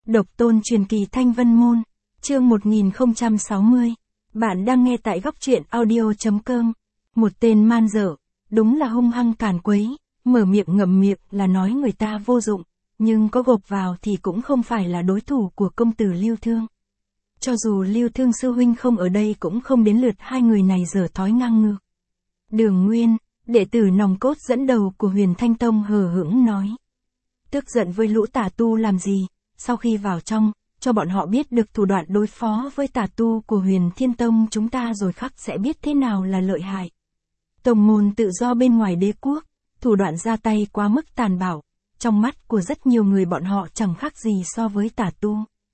Độc tôn truyền kỳ Thanh Vân Môn, chương 1060. Bạn đang nghe tại góc truyện audio.com. Một tên man dở, đúng là hung hăng càn quấy, mở miệng ngậm miệng là nói người ta vô dụng, nhưng có gộp vào thì cũng không phải là đối thủ của công tử Lưu Thương. Cho dù Lưu Thương sư huynh không ở đây cũng không đến lượt hai người này dở thói ngang ngược. Đường Nguyên, đệ tử nòng cốt dẫn đầu của Huyền Thanh Tông hờ hững nói. Tức giận với lũ tà tu làm gì, sau khi vào trong, cho bọn họ biết được thủ đoạn đối phó với tà tu của Huyền Thiên Tông chúng ta rồi khắc sẽ biết thế nào là lợi hại. Tông môn tự do bên ngoài đế quốc, thủ đoạn ra tay quá mức tàn bạo, trong mắt của rất nhiều người bọn họ chẳng khác gì so với tà tu.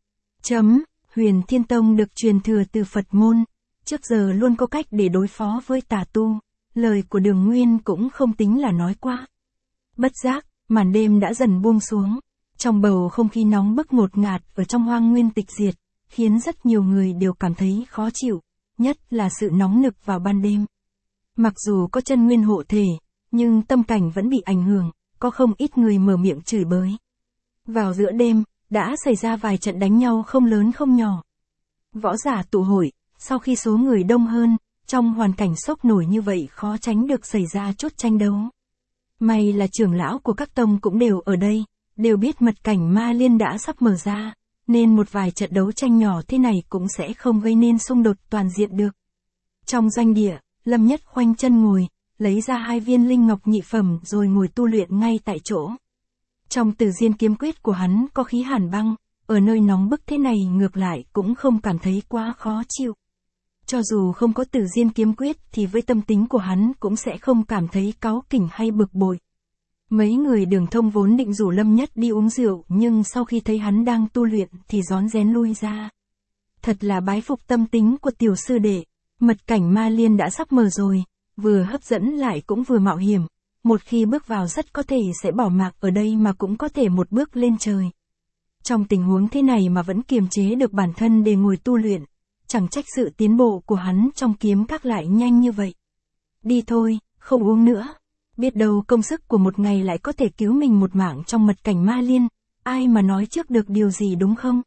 Huyền Thiên Tông được truyền thừa từ Phật môn, trước giờ luôn có cách để đối phó với tà tu, lời của Đường Nguyên cũng không tính là nói quá. Bất giác, màn đêm đã dần buông xuống, trong bầu không khí nóng bức ngột ngạt ở trong hoang nguyên tịch diệt, khiến rất nhiều người đều cảm thấy khó chịu, nhất là sự nóng nực vào ban đêm. Mặc dù có chân nguyên hộ thể, nhưng tâm cảnh vẫn bị ảnh hưởng, có không ít người mở miệng chửi bới. Vào giữa đêm, đã xảy ra vài trận đánh nhau không lớn không nhỏ. Võ giả tụ hội, sau khi số người đông hơn, trong hoàn cảnh sốc nổi như vậy khó tránh được xảy ra chút tranh đấu. May là trưởng lão của các tông cũng đều ở đây, đều biết mật cảnh ma liên đã sắp mở ra, nên một vài trận đấu tranh nhỏ thế này cũng sẽ không gây nên xung đột toàn diện được. Trong doanh địa, Lâm Nhất khoanh chân ngồi, lấy ra 2 viên linh ngọc nhị phẩm rồi ngồi tu luyện ngay tại chỗ. Trong Tử Diên kiếm quyết của hắn có khí hàn băng, ở nơi nóng bức thế này ngược lại cũng không cảm thấy quá khó chịu. Cho dù không có Tử Diên kiếm quyết thì với tâm tính của hắn cũng sẽ không cảm thấy cáu kỉnh hay bực bội. Mấy người Đường Thông vốn định rủ Lâm Nhất đi uống rượu nhưng sau khi thấy hắn đang tu luyện thì rón rén lui ra. Thật là bái phục tâm tính của tiểu sư đệ, mật cảnh ma liên đã sắp mở rồi, vừa hấp dẫn lại cũng vừa mạo hiểm, một khi bước vào rất có thể sẽ bỏ mạng ở đây mà cũng có thể một bước lên trời. Trong tình huống thế này mà vẫn kiềm chế được bản thân để ngồi tu luyện, chẳng trách sự tiến bộ của hắn trong kiếm các lại nhanh như vậy. Đi thôi, không uống nữa. Biết đâu công sức của một ngày lại có thể cứu mình một mạng trong mật cảnh ma liên, ai mà nói trước được điều gì đúng không?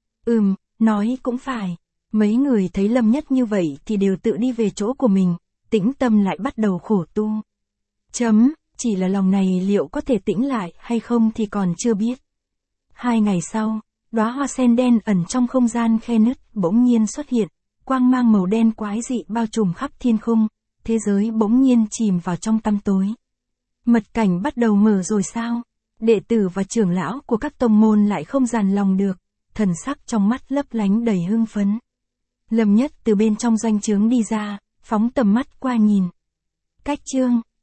Nói cũng phải. Mấy người thấy Lâm Nhất như vậy thì đều tự đi về chỗ của mình, tĩnh tâm lại bắt đầu khổ tu. Chỉ là lòng này liệu có thể tĩnh lại hay không thì còn chưa biết. 2 ngày sau, đóa hoa sen đen ẩn trong không gian khe nứt bỗng nhiên xuất hiện, quang mang màu đen quái dị bao trùm khắp thiên khung, thế giới bỗng nhiên chìm vào trong tăm tối. Mật cảnh bắt đầu mở rồi sao? Đệ tử và trưởng lão của các tông môn lại không dằn lòng được, thần sắc trong mắt lấp lánh đầy hưng phấn. Lâm Nhất từ bên trong doanh trướng đi ra, phóng tầm mắt qua nhìn. Cách chương